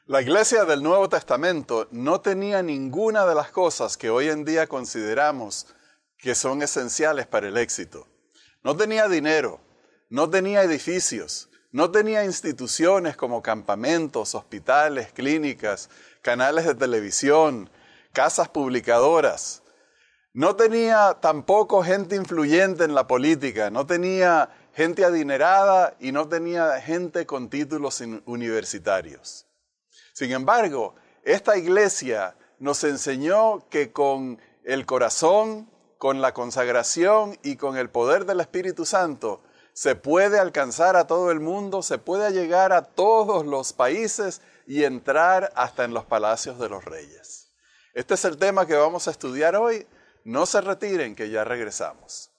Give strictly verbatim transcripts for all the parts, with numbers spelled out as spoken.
La iglesia del Nuevo Testamento no tenía ninguna de las cosas que hoy en día consideramos que son esenciales para el éxito. No tenía dinero, no tenía edificios, no tenía instituciones como campamentos, hospitales, clínicas, canales de televisión, casas publicadoras. No tenía tampoco gente influyente en la política, no tenía gente adinerada y no tenía gente con títulos universitarios. Sin embargo, esta iglesia nos enseñó que con el corazón, con la consagración y con el poder del Espíritu Santo, se puede alcanzar a todo el mundo, se puede llegar a todos los países y entrar hasta en los palacios de los reyes. Este es el tema que vamos a estudiar hoy. No se retiren, que ya regresamos.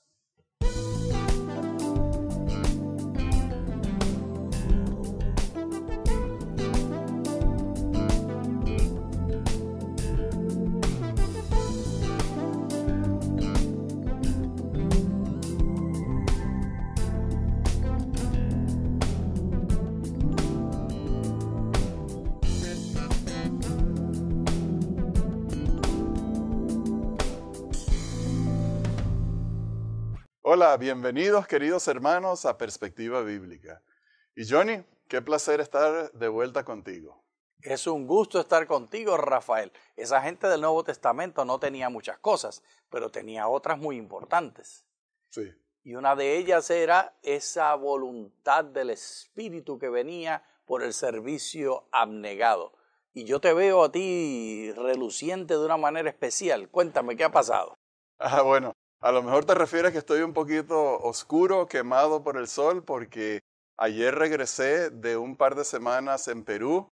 Hola, bienvenidos queridos hermanos a Perspectiva Bíblica. Y Johnny, qué placer estar de vuelta contigo. Es un gusto estar contigo, Rafael. Esa gente del Nuevo Testamento no tenía muchas cosas, pero tenía otras muy importantes. Sí. Y una de ellas era esa voluntad del Espíritu que venía por el servicio abnegado. Y yo te veo a ti reluciente de una manera especial. Cuéntame, ¿qué ha pasado? Ah, bueno. A lo mejor te refieres que estoy un poquito oscuro, quemado por el sol, porque ayer regresé de un par de semanas en Perú,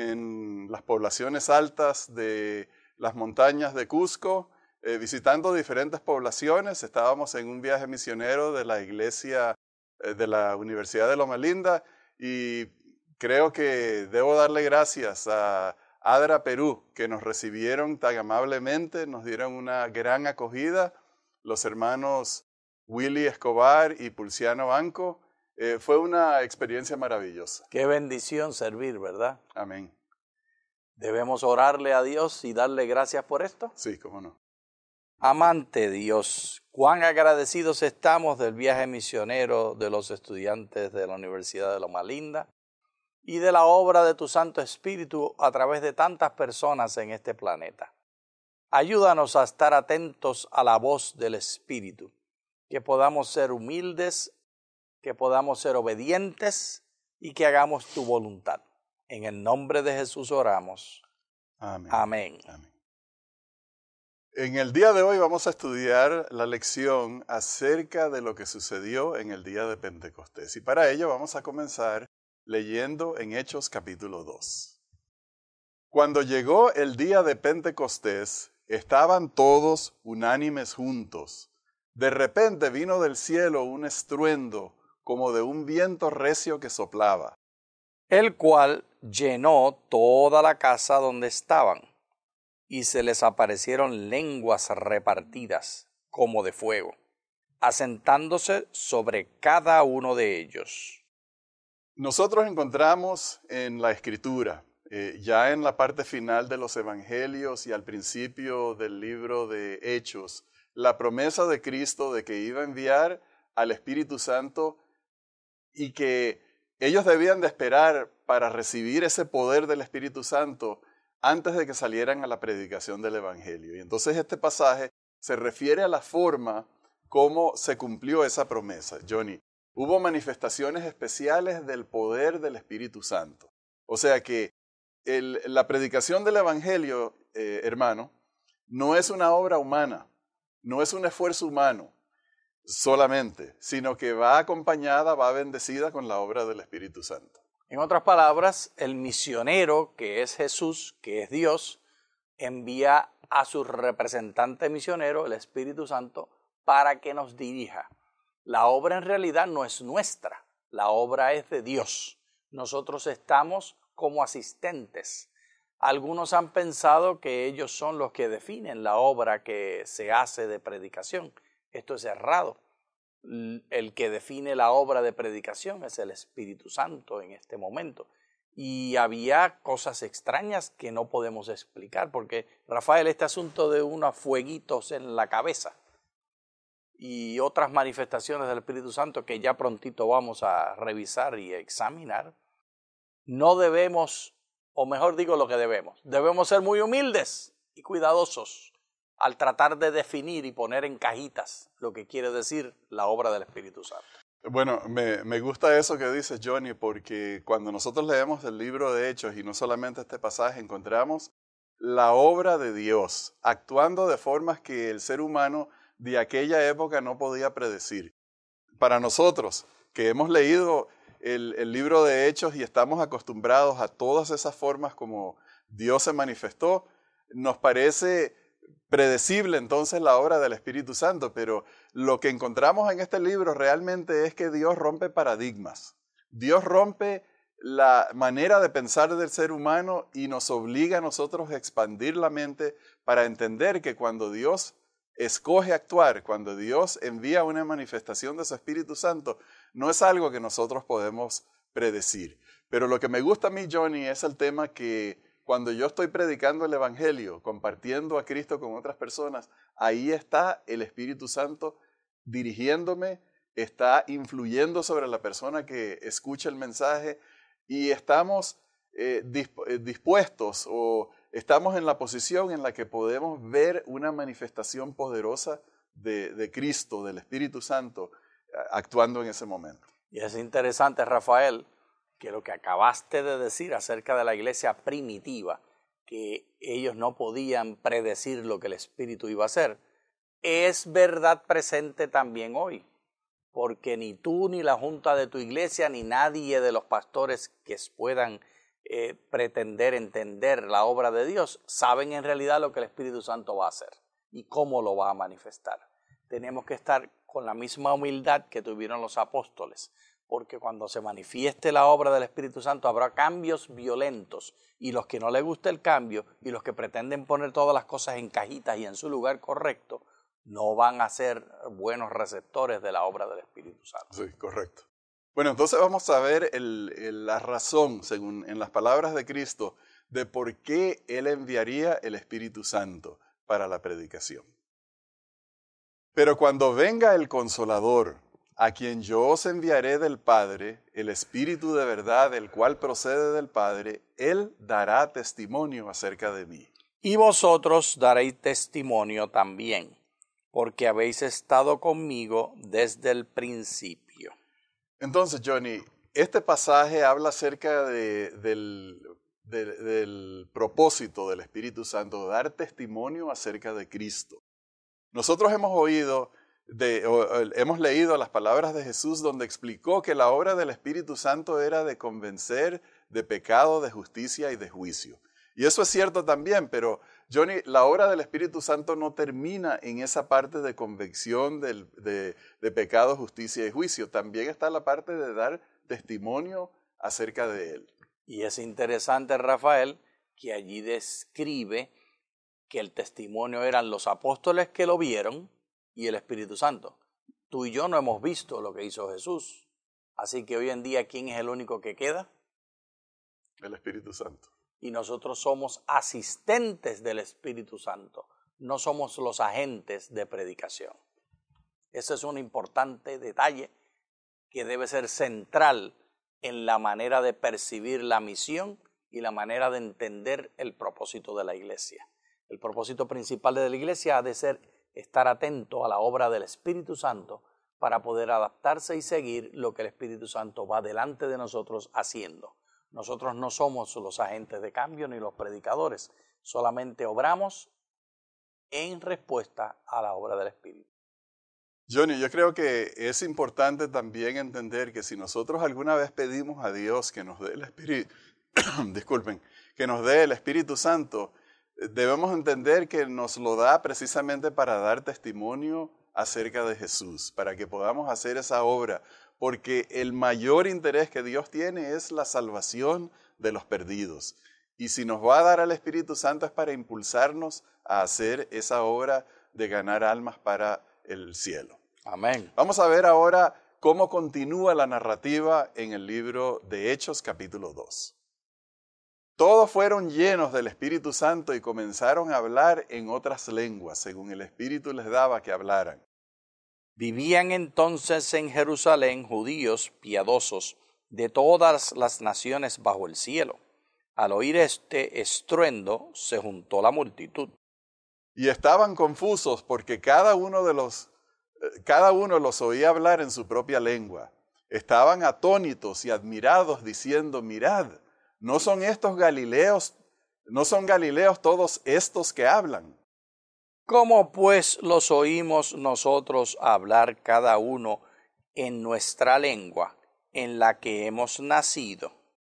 en las poblaciones altas de las montañas de Cusco, eh, visitando diferentes poblaciones. Estábamos en un viaje misionero de la iglesia eh, de la Universidad de Loma Linda y creo que debo darle gracias a ADRA Perú, que nos recibieron tan amablemente, nos dieron una gran acogida. Los hermanos Willy Escobar y Pulciano Banco. Eh, fue una experiencia maravillosa. Qué bendición servir, ¿verdad? Amén. ¿Debemos orarle a Dios y darle gracias por esto? Sí, cómo no. Amante Dios, cuán agradecidos estamos del viaje misionero de los estudiantes de la Universidad de Loma Linda y de la obra de tu Santo Espíritu a través de tantas personas en este planeta. Ayúdanos a estar atentos a la voz del Espíritu, que podamos ser humildes, que podamos ser obedientes y que hagamos tu voluntad. En el nombre de Jesús oramos. Amén. Amén. Amén. En el día de hoy vamos a estudiar la lección acerca de lo que sucedió en el día de Pentecostés. Y para ello vamos a comenzar leyendo en Hechos capítulo dos. Cuando llegó el día de Pentecostés, estaban todos unánimes juntos. De repente vino del cielo un estruendo como de un viento recio que soplaba, el cual llenó toda la casa donde estaban, y se les aparecieron lenguas repartidas como de fuego, asentándose sobre cada uno de ellos. Nosotros encontramos en la Escritura, Eh, ya en la parte final de los Evangelios y al principio del libro de Hechos, la promesa de Cristo de que iba a enviar al Espíritu Santo y que ellos debían de esperar para recibir ese poder del Espíritu Santo antes de que salieran a la predicación del Evangelio. Y entonces este pasaje se refiere a la forma como se cumplió esa promesa. Johnny, hubo manifestaciones especiales del poder del Espíritu Santo. O sea que El, la predicación del Evangelio, eh, hermano, no es una obra humana, no es un esfuerzo humano solamente, sino que va acompañada, va bendecida con la obra del Espíritu Santo. En otras palabras, el misionero, que es Jesús, que es Dios, envía a su representante misionero, el Espíritu Santo, para que nos dirija. La obra en realidad no es nuestra, la obra es de Dios. Nosotros estamos como asistentes. Algunos han pensado que ellos son los que definen la obra que se hace de predicación. Esto es errado. El que define la obra de predicación es el Espíritu Santo en este momento. y había cosas extrañas que no podemos explicar, porque Rafael, este asunto de unos fueguitos en la cabeza y otras manifestaciones del Espíritu Santo que ya prontito vamos a revisar y examinar, no debemos, o mejor digo lo que debemos, debemos ser muy humildes y cuidadosos al tratar de definir y poner en cajitas lo que quiere decir la obra del Espíritu Santo. Bueno, me, me gusta eso que dices, Johnny, porque cuando nosotros leemos el libro de Hechos, y no solamente este pasaje, encontramos la obra de Dios actuando de formas que el ser humano de aquella época no podía predecir. Para nosotros, que hemos leído el, el libro de Hechos y estamos acostumbrados a todas esas formas como Dios se manifestó, nos parece predecible entonces la obra del Espíritu Santo, pero lo que encontramos en este libro realmente es que Dios rompe paradigmas. Dios rompe la manera de pensar del ser humano y nos obliga a nosotros a expandir la mente para entender que cuando Dios escoge actuar, cuando Dios envía una manifestación de su Espíritu Santo, no es algo que nosotros podemos predecir. Pero lo que me gusta a mí, Johnny, es el tema que cuando yo estoy predicando el Evangelio, compartiendo a Cristo con otras personas, ahí está el Espíritu Santo dirigiéndome, está influyendo sobre la persona que escucha el mensaje y estamos eh, disp- eh, dispuestos o estamos en la posición en la que podemos ver una manifestación poderosa de, de Cristo, del Espíritu Santo, actuando en ese momento. Y es interesante, Rafael, que lo que acabaste de decir acerca de la iglesia primitiva, que ellos no podían predecir lo que el Espíritu iba a hacer, es verdad presente también hoy, porque ni tú, ni la junta de tu iglesia, ni nadie de los pastores que puedan eh, pretender entender la obra de Dios, saben en realidad lo que el Espíritu Santo va a hacer y cómo lo va a manifestar. Tenemos que estar con la misma humildad que tuvieron los apóstoles, porque cuando se manifieste la obra del Espíritu Santo habrá cambios violentos y los que no les gusta el cambio y los que pretenden poner todas las cosas en cajitas y en su lugar correcto no van a ser buenos receptores de la obra del Espíritu Santo. Sí, correcto. Bueno, entonces vamos a ver el, el, la razón, según en las palabras de Cristo, de por qué Él enviaría el Espíritu Santo para la predicación. Pero cuando venga el Consolador, a quien yo os enviaré del Padre, el Espíritu de verdad, el cual procede del Padre, Él dará testimonio acerca de mí. Y vosotros daréis testimonio también, porque habéis estado conmigo desde el principio. Entonces, Johnny, este pasaje habla acerca de, del, de, del propósito del Espíritu Santo, dar testimonio acerca de Cristo. Nosotros hemos oído, de, o, o, hemos leído las palabras de Jesús donde explicó que la obra del Espíritu Santo era de convencer de pecado, de justicia y de juicio. Y eso es cierto también, pero Johnny, la obra del Espíritu Santo no termina en esa parte de convicción de, de, de pecado, justicia y juicio. También está la parte de dar testimonio acerca de Él. Y es interesante, Rafael, que allí describe que el testimonio eran los apóstoles que lo vieron y el Espíritu Santo. Tú y yo no hemos visto lo que hizo Jesús. Así que hoy en día, ¿quién es el único que queda? El Espíritu Santo. Y nosotros somos asistentes del Espíritu Santo, no somos los agentes de predicación. Ese es un importante detalle que debe ser central en la manera de percibir la misión y la manera de entender el propósito de la iglesia. El propósito principal de la iglesia ha de ser estar atento a la obra del Espíritu Santo para poder adaptarse y seguir lo que el Espíritu Santo va delante de nosotros haciendo. Nosotros no somos los agentes de cambio ni los predicadores, solamente obramos en respuesta a la obra del Espíritu. Johnny, yo creo que es importante también entender que si nosotros alguna vez pedimos a Dios que nos dé el Espíritu, disculpen, que nos dé el Espíritu Santo, debemos entender que nos lo da precisamente para dar testimonio acerca de Jesús, para que podamos hacer esa obra, porque el mayor interés que Dios tiene es la salvación de los perdidos. Y si nos va a dar al Espíritu Santo es para impulsarnos a hacer esa obra de ganar almas para el cielo. Amén. Vamos a ver ahora cómo continúa la narrativa en el libro de Hechos capítulo dos. Todos fueron llenos del Espíritu Santo y comenzaron a hablar en otras lenguas, según el Espíritu les daba que hablaran. Vivían entonces en Jerusalén judíos piadosos de todas las naciones bajo el cielo. Al oír este estruendo, se juntó la multitud. Y estaban confusos porque cada uno de los, cada uno los oía hablar en su propia lengua. Estaban atónitos y admirados, diciendo, mirad, ¿no son estos Galileos, no son Galileos todos estos que hablan? ¿Cómo pues los oímos nosotros hablar cada uno en nuestra lengua, en la que hemos nacido?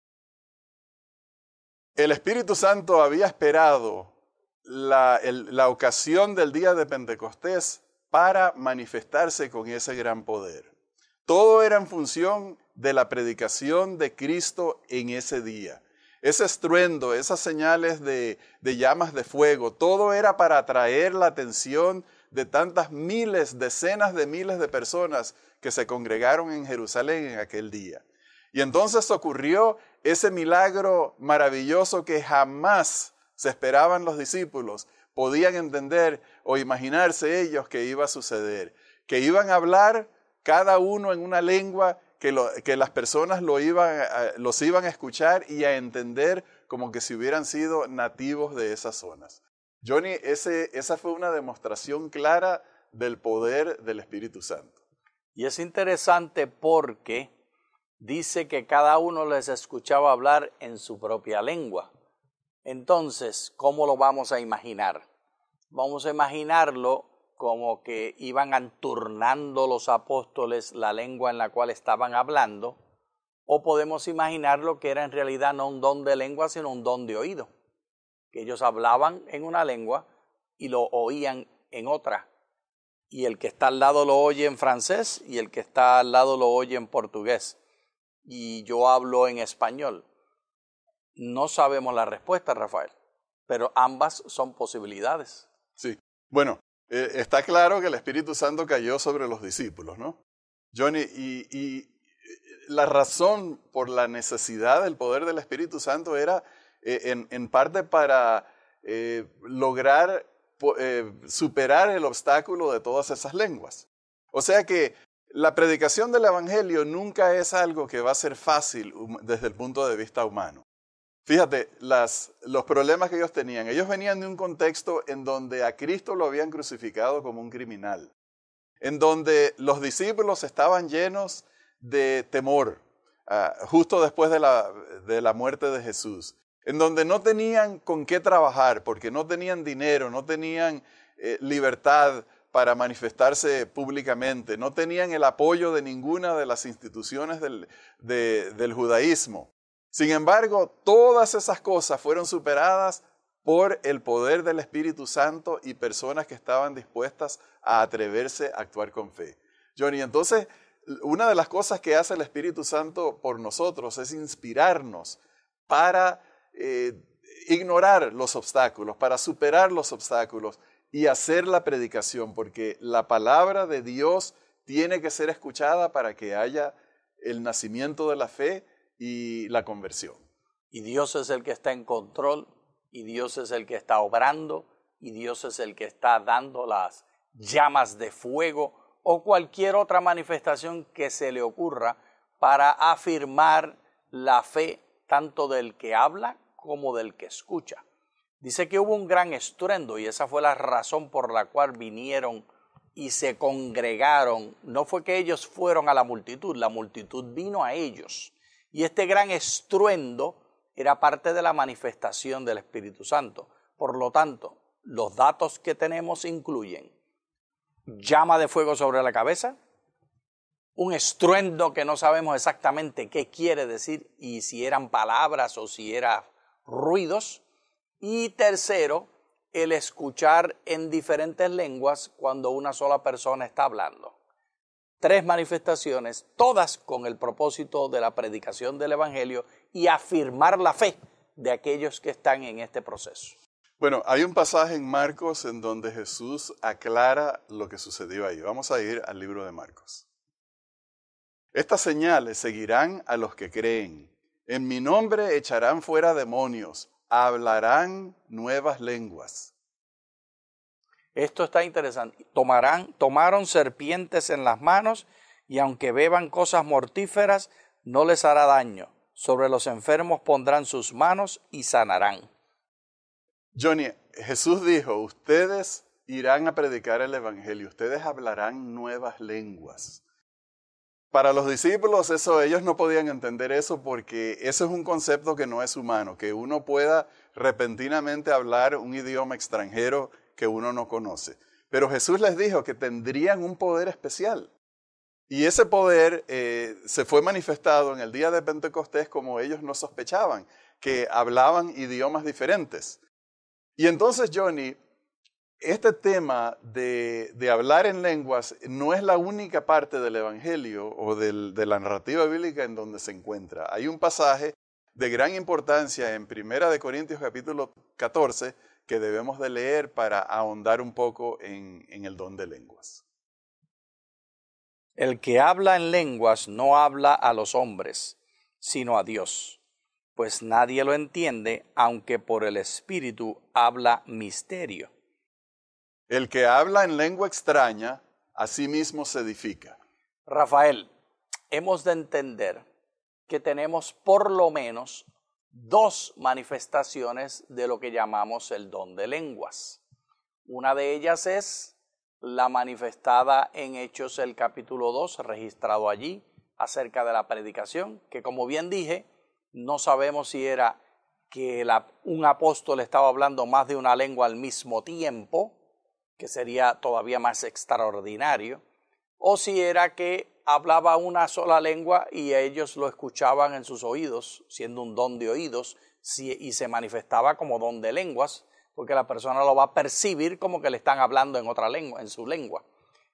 El Espíritu Santo había esperado la, el, la ocasión del día de Pentecostés para manifestarse con ese gran poder. Todo era en función de la predicación de Cristo en ese día. Ese estruendo, esas señales de, de llamas de fuego, todo era para atraer la atención de tantas miles, decenas de miles de personas que se congregaron en Jerusalén en aquel día. Y entonces ocurrió ese milagro maravilloso que jamás se esperaban los discípulos, podían entender o imaginarse ellos que iba a suceder, que iban a hablar cada uno en una lengua que, lo, que las personas lo iban a, los iban a escuchar y a entender como que si hubieran sido nativos de esas zonas. Johnny, ese, esa fue una demostración clara del poder del Espíritu Santo. Y es interesante porque dice que cada uno les escuchaba hablar en su propia lengua. Entonces, ¿cómo lo vamos a imaginar? Vamos a imaginarlo como que iban turnando los apóstoles la lengua en la cual estaban hablando, o podemos imaginarlo que era en realidad no un don de lengua, sino un don de oído, que ellos hablaban en una lengua y lo oían en otra, y el que está al lado lo oye en francés y el que está al lado lo oye en portugués, y yo hablo en español. No sabemos la respuesta, Rafael, pero ambas son posibilidades. Sí, bueno, eh, está claro que el Espíritu Santo cayó sobre los discípulos, ¿no? Johnny, y, y la razón por la necesidad del poder del Espíritu Santo era eh, en, en parte para eh, lograr eh, superar el obstáculo de todas esas lenguas. O sea que la predicación del Evangelio nunca es algo que va a ser fácil desde el punto de vista humano. Fíjate, las, los problemas que ellos tenían. Ellos venían de un contexto en donde a Cristo lo habían crucificado como un criminal, en donde los discípulos estaban llenos de temor, uh, justo después de la, de la muerte de Jesús, en donde no tenían con qué trabajar, porque no tenían dinero, no tenían eh, libertad para manifestarse públicamente, no tenían el apoyo de ninguna de las instituciones del, de, del judaísmo. Sin embargo, todas esas cosas fueron superadas por el poder del Espíritu Santo y personas que estaban dispuestas a atreverse a actuar con fe. Johnny, entonces, una de las cosas que hace el Espíritu Santo por nosotros es inspirarnos para eh, ignorar los obstáculos, para superar los obstáculos y hacer la predicación, porque la palabra de Dios tiene que ser escuchada para que haya el nacimiento de la fe y la conversión. Y Dios es el que está en control, y Dios es el que está obrando, y Dios es el que está dando las llamas de fuego o cualquier otra manifestación que se le ocurra para afirmar la fe tanto del que habla como del que escucha. Dice que hubo un gran estruendo y esa fue la razón por la cual vinieron y se congregaron. No fue que ellos fueron a la multitud, la multitud vino a ellos. Y este gran estruendo era parte de la manifestación del Espíritu Santo. Por lo tanto, los datos que tenemos incluyen llama de fuego sobre la cabeza, un estruendo que no sabemos exactamente qué quiere decir y si eran palabras o si eran ruidos. Y tercero, el escuchar en diferentes lenguas cuando una sola persona está hablando. Tres manifestaciones, todas con el propósito de la predicación del Evangelio y afirmar la fe de aquellos que están en este proceso. Bueno, hay un pasaje en Marcos en donde Jesús aclara lo que sucedió ahí. Vamos a ir al libro de Marcos. Estas señales seguirán a los que creen. En mi nombre echarán fuera demonios, hablarán nuevas lenguas. Esto está interesante. Tomarán, tomaron serpientes en las manos y aunque beban cosas mortíferas, no les hará daño. Sobre los enfermos pondrán sus manos y sanarán. Johnny, Jesús dijo, ustedes irán a predicar el evangelio, ustedes hablarán nuevas lenguas. Para los discípulos eso, ellos no podían entender eso porque eso es un concepto que no es humano, que uno pueda repentinamente hablar un idioma extranjero que uno no conoce. Pero Jesús les dijo que tendrían un poder especial. Y ese poder eh, se fue manifestado en el día de Pentecostés como ellos no sospechaban, que hablaban idiomas diferentes. Y entonces, Johnny, este tema de, de hablar en lenguas no es la única parte del Evangelio o del, de la narrativa bíblica en donde se encuentra. Hay un pasaje de gran importancia en Primera de Corintios capítulo catorce que debemos de leer para ahondar un poco en, en el don de lenguas. El que habla en lenguas no habla a los hombres, sino a Dios, pues nadie lo entiende, aunque por el Espíritu habla misterio. El que habla en lengua extraña, a sí mismo se edifica. Rafael, hemos de entender que tenemos por lo menos dos manifestaciones de lo que llamamos el don de lenguas. Una de ellas es la manifestada en Hechos el capítulo dos, registrado allí, acerca de la predicación, que como bien dije, no sabemos si era que la, un apóstol estaba hablando más de una lengua al mismo tiempo, que sería todavía más extraordinario, o si era que hablaba una sola lengua y ellos lo escuchaban en sus oídos, siendo un don de oídos, y se manifestaba como don de lenguas, porque la persona lo va a percibir como que le están hablando en otra lengua, en su lengua.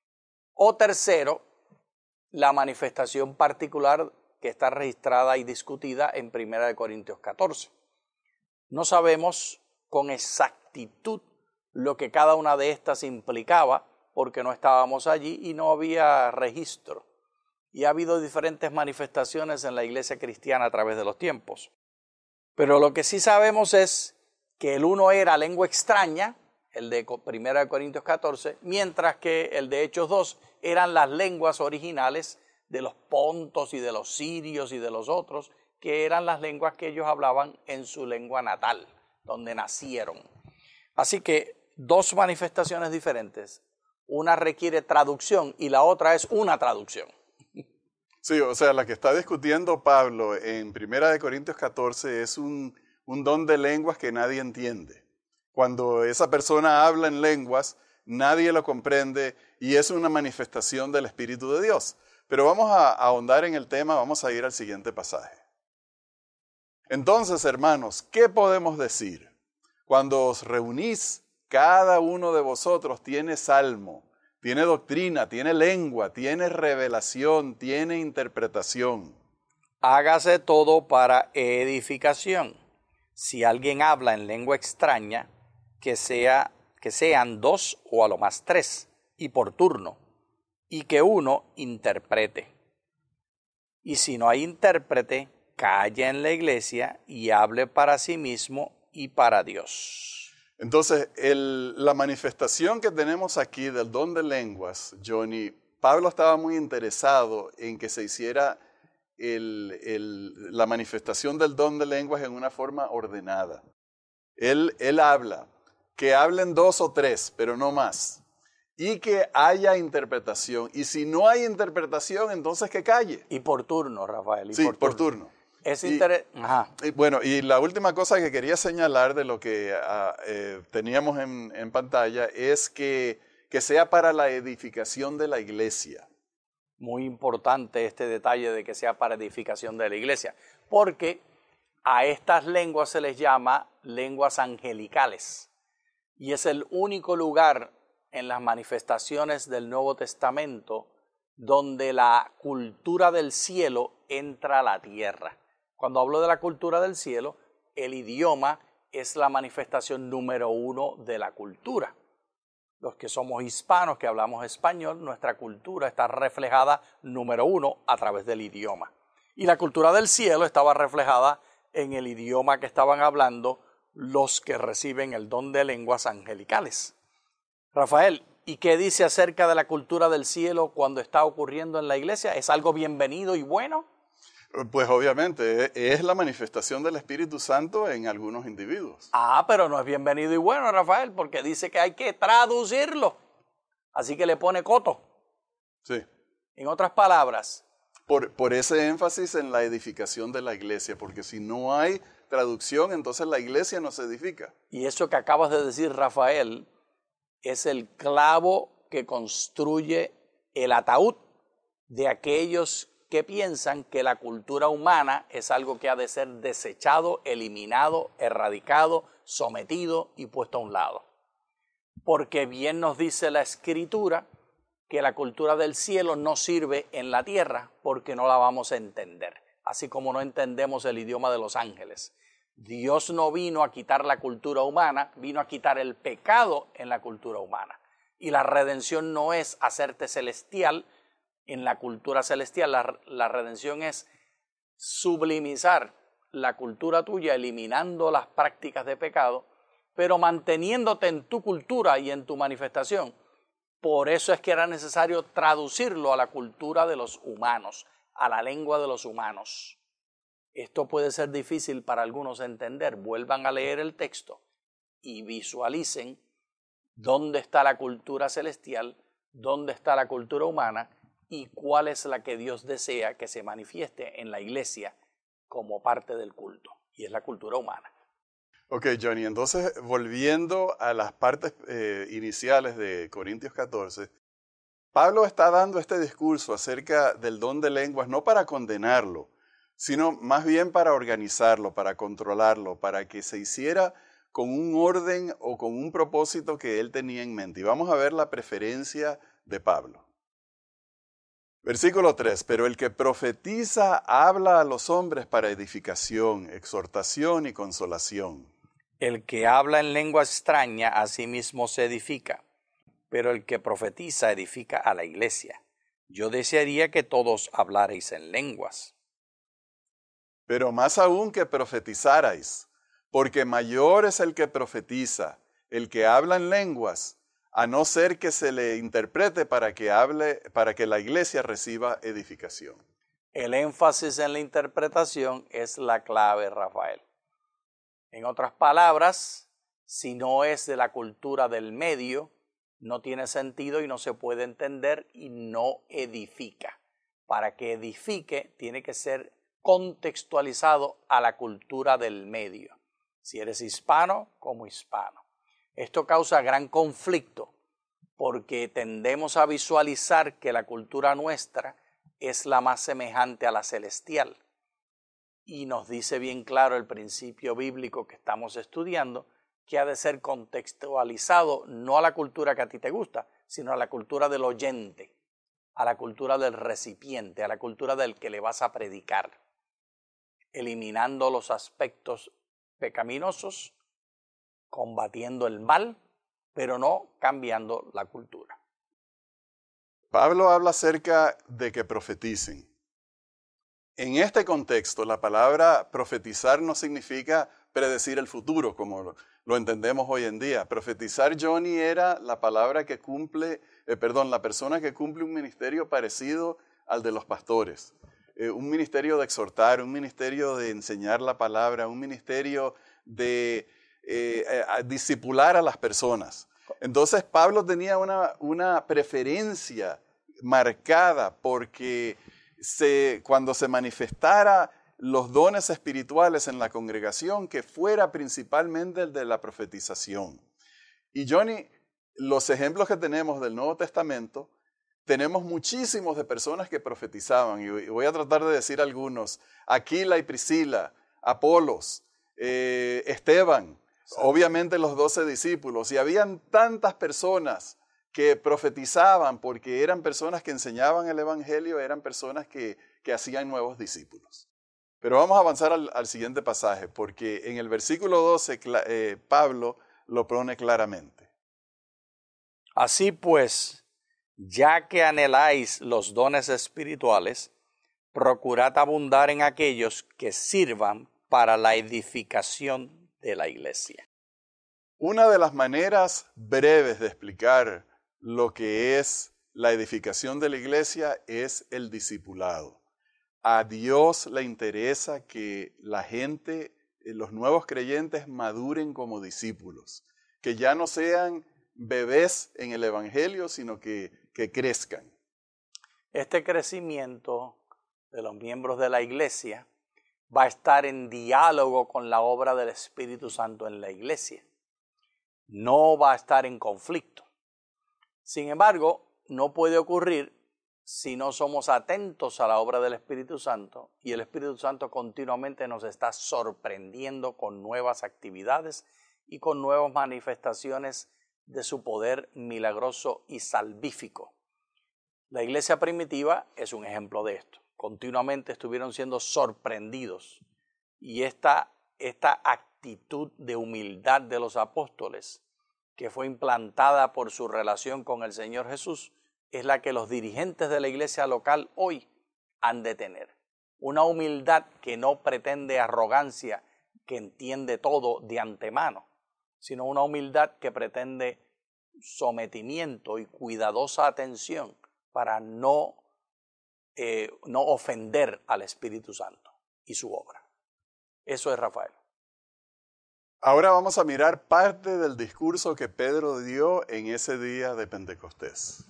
O tercero, la manifestación particular que está registrada y discutida en Primera de Corintios catorce. No sabemos con exactitud lo que cada una de estas implicaba, porque no estábamos allí y no había registro. Y ha habido diferentes manifestaciones en la iglesia cristiana a través de los tiempos. Pero lo que sí sabemos es que el uno era lengua extraña, el de Primera de Corintios catorce, mientras que el de Hechos dos eran las lenguas originales de los pontos y de los sirios y de los otros, que eran las lenguas que ellos hablaban en su lengua natal, donde nacieron. Así que dos manifestaciones diferentes. Una requiere traducción y la otra es una traducción. Sí, o sea, la que está discutiendo Pablo en Primera de Corintios catorce es un, un don de lenguas que nadie entiende. Cuando esa persona habla en lenguas, nadie lo comprende y es una manifestación del Espíritu de Dios. Pero vamos a, a ahondar en el tema, vamos a ir al siguiente pasaje. Entonces, hermanos, ¿qué podemos decir? Cuando os reunís, cada uno de vosotros tiene salmo, tiene doctrina, tiene lengua, tiene revelación, tiene interpretación. Hágase todo para edificación. Si alguien habla en lengua extraña, que, sea, que sean dos o a lo más tres, y por turno, y que uno interprete. Y si no hay intérprete, calla en la iglesia y hable para sí mismo y para Dios. Entonces, el, la manifestación que tenemos aquí del don de lenguas, Johnny, Pablo estaba muy interesado en que se hiciera el, el, la manifestación del don de lenguas en una forma ordenada. Él, él habla, que hablen dos o tres, pero no más, y que haya interpretación. Y si no hay interpretación, entonces que calle. Y por turno, Rafael. Y sí, por turno. por turno. Es interes- y, Ajá. y bueno, y la última cosa que quería señalar de lo que uh, eh, teníamos en, en pantalla es que, que sea para la edificación de la iglesia. Muy importante este detalle de que sea para edificación de la iglesia, porque a estas lenguas se les llama lenguas angelicales y es el único lugar en las manifestaciones del Nuevo Testamento donde la cultura del cielo entra a la tierra. Cuando hablo de la cultura del cielo, el idioma es la manifestación número uno de la cultura. Los que somos hispanos, que hablamos español, nuestra cultura está reflejada número uno a través del idioma. Y la cultura del cielo estaba reflejada en el idioma que estaban hablando los que reciben el don de lenguas angelicales. Rafael, ¿y qué dice acerca de la cultura del cielo cuando está ocurriendo en la iglesia? ¿Es algo bienvenido y bueno? Pues obviamente es la manifestación del Espíritu Santo en algunos individuos. Ah, pero no es bienvenido y bueno, Rafael, porque dice que hay que traducirlo. Así que le pone coto. Sí. En otras palabras. Por, por ese énfasis en la edificación de la iglesia, porque si no hay traducción, entonces la iglesia no se edifica. Y eso que acabas de decir, Rafael, es el clavo que construye el ataúd de aquellos que piensan que la cultura humana es algo que ha de ser desechado, eliminado, erradicado, sometido y puesto a un lado. Porque bien nos dice la Escritura que la cultura del cielo no sirve en la tierra porque no la vamos a entender, así como no entendemos el idioma de los ángeles. Dios no vino a quitar la cultura humana, vino a quitar el pecado en la cultura humana. Y la redención no es hacerte celestial en la cultura celestial, la, la redención es sublimizar la cultura tuya, eliminando las prácticas de pecado, pero manteniéndote en tu cultura y en tu manifestación. Por eso es que era necesario traducirlo a la cultura de los humanos, a la lengua de los humanos. Esto puede ser difícil para algunos entender. Vuelvan a leer el texto y visualicen dónde está la cultura celestial, dónde está la cultura humana y cuál es la que Dios desea que se manifieste en la iglesia como parte del culto. Y es la cultura humana. Ok, Johnny, entonces volviendo a las partes eh, iniciales de Corintios catorce, Pablo está dando este discurso acerca del don de lenguas no para condenarlo, sino más bien para organizarlo, para controlarlo, para que se hiciera con un orden o con un propósito que él tenía en mente. Y vamos a ver la preferencia de Pablo. Versículo tres, pero el que profetiza habla a los hombres para edificación, exhortación y consolación. El que habla en lengua extraña a sí mismo se edifica, pero el que profetiza edifica a la iglesia. Yo desearía que todos hablarais en lenguas. Pero más aún que profetizarais, porque mayor es el que profetiza, el que habla en lenguas, a no ser que se le interprete para que hable, para que la iglesia reciba edificación. El énfasis en la interpretación es la clave, Rafael. En otras palabras, si no es de la cultura del medio, no tiene sentido y no se puede entender y no edifica. Para que edifique, tiene que ser contextualizado a la cultura del medio. Si eres hispano, como hispano. Esto causa gran conflicto porque tendemos a visualizar que la cultura nuestra es la más semejante a la celestial. Y nos dice bien claro el principio bíblico que estamos estudiando, que ha de ser contextualizado no a la cultura que a ti te gusta, sino a la cultura del oyente, a la cultura del recipiente, a la cultura del que le vas a predicar, eliminando los aspectos pecaminosos, combatiendo el mal, pero no cambiando la cultura. Pablo habla acerca de que profeticen. En este contexto, la palabra profetizar no significa predecir el futuro, como lo, lo entendemos hoy en día. Profetizar, Johnny, era la palabra que cumple, eh, perdón, la persona que cumple un ministerio parecido al de los pastores. Eh, un ministerio de exhortar, un ministerio de enseñar la palabra, un ministerio de eh, eh, discipular a las personas. Entonces, Pablo tenía una, una preferencia marcada porque Se, cuando se manifestara los dones espirituales en la congregación, que fuera principalmente el de la profetización. Y Johnny, los ejemplos que tenemos del Nuevo Testamento, tenemos muchísimos de personas que profetizaban, y voy a tratar de decir algunos: Aquila y Priscila, Apolos, eh, Esteban, sí. Obviamente los doce discípulos, y habían tantas personas que profetizaban porque eran personas que enseñaban el evangelio, eran personas que, que hacían nuevos discípulos. Pero vamos a avanzar al, al siguiente pasaje, porque en el versículo doce eh, Pablo lo pone claramente. Así pues, ya que anheláis los dones espirituales, procurad abundar en aquellos que sirvan para la edificación de la iglesia. Una de las maneras breves de explicar lo que es la edificación de la iglesia es el discipulado. A Dios le interesa que la gente, los nuevos creyentes, maduren como discípulos, que ya no sean bebés en el evangelio, sino que, que crezcan. Este crecimiento de los miembros de la iglesia va a estar en diálogo con la obra del Espíritu Santo en la iglesia. No va a estar en conflicto. Sin embargo, no puede ocurrir si no somos atentos a la obra del Espíritu Santo, y el Espíritu Santo continuamente nos está sorprendiendo con nuevas actividades y con nuevas manifestaciones de su poder milagroso y salvífico. La iglesia primitiva es un ejemplo de esto. Continuamente estuvieron siendo sorprendidos, y esta, esta actitud de humildad de los apóstoles, que fue implantada por su relación con el Señor Jesús, es la que los dirigentes de la iglesia local hoy han de tener. Una humildad que no pretende arrogancia, que entiende todo de antemano, sino una humildad que pretende sometimiento y cuidadosa atención para no, eh, no ofender al Espíritu Santo y su obra. Eso es Rafael. Ahora vamos a mirar parte del discurso que Pedro dio en ese día de Pentecostés.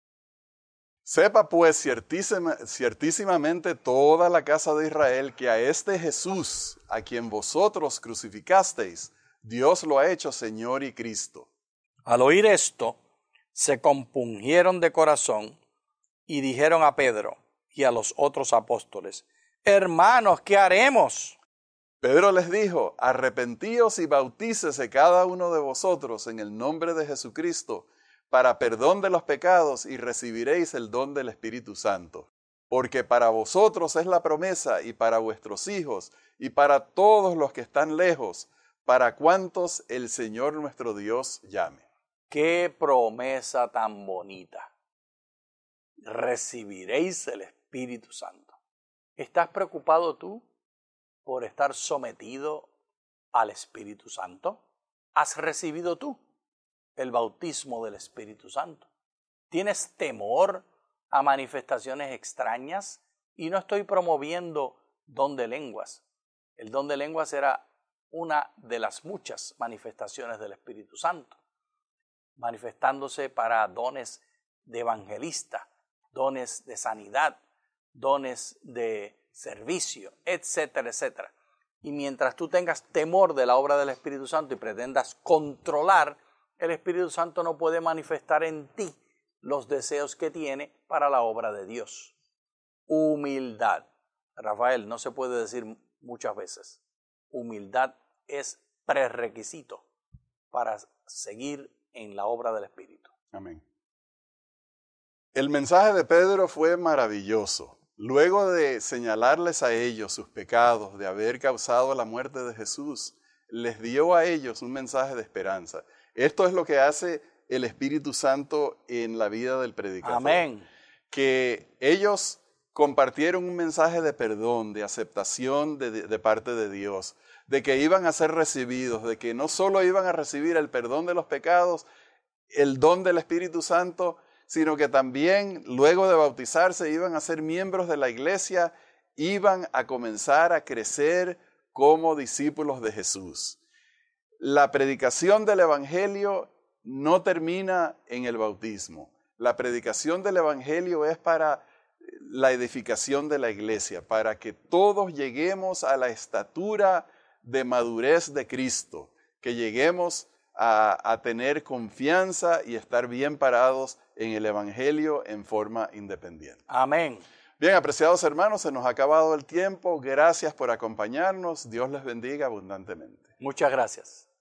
Sepa pues ciertísima, ciertísimamente toda la casa de Israel que a este Jesús, a quien vosotros crucificasteis, Dios lo ha hecho Señor y Cristo. Al oír esto, se compungieron de corazón y dijeron a Pedro y a los otros apóstoles: hermanos, ¿qué haremos? Pedro les dijo: arrepentíos y bautícese cada uno de vosotros en el nombre de Jesucristo para perdón de los pecados, y recibiréis el don del Espíritu Santo. Porque para vosotros es la promesa, y para vuestros hijos, y para todos los que están lejos, para cuantos el Señor nuestro Dios llame. ¡Qué promesa tan bonita! Recibiréis el Espíritu Santo. ¿Estás preocupado tú por estar sometido al Espíritu Santo? ¿Has recibido tú el bautismo del Espíritu Santo? ¿Tienes temor a manifestaciones extrañas? Y no estoy promoviendo don de lenguas. El don de lenguas era una de las muchas manifestaciones del Espíritu Santo, manifestándose para dones de evangelista, dones de sanidad, dones de servicio, etcétera, etcétera. Y mientras tú tengas temor de la obra del Espíritu Santo y pretendas controlar, el Espíritu Santo no puede manifestar en ti los deseos que tiene para la obra de Dios. Humildad. Rafael, no se puede decir muchas veces. Humildad es prerequisito para seguir en la obra del Espíritu. Amén. El mensaje de Pedro fue maravilloso. Luego de señalarles a ellos sus pecados, de haber causado la muerte de Jesús, les dio a ellos un mensaje de esperanza. Esto es lo que hace el Espíritu Santo en la vida del predicador. Amén. Que ellos compartieron un mensaje de perdón, de aceptación de, de, de parte de Dios, de que iban a ser recibidos, de que no solo iban a recibir el perdón de los pecados, el don del Espíritu Santo, sino que también luego de bautizarse iban a ser miembros de la iglesia, iban a comenzar a crecer como discípulos de Jesús. La predicación del Evangelio no termina en el bautismo. La predicación del Evangelio es para la edificación de la iglesia, para que todos lleguemos a la estatura de madurez de Cristo, que lleguemos a, a tener confianza y estar bien parados en el Evangelio en forma independiente. Amén. Bien, apreciados hermanos, se nos ha acabado el tiempo. Gracias por acompañarnos. Dios les bendiga abundantemente. Muchas gracias.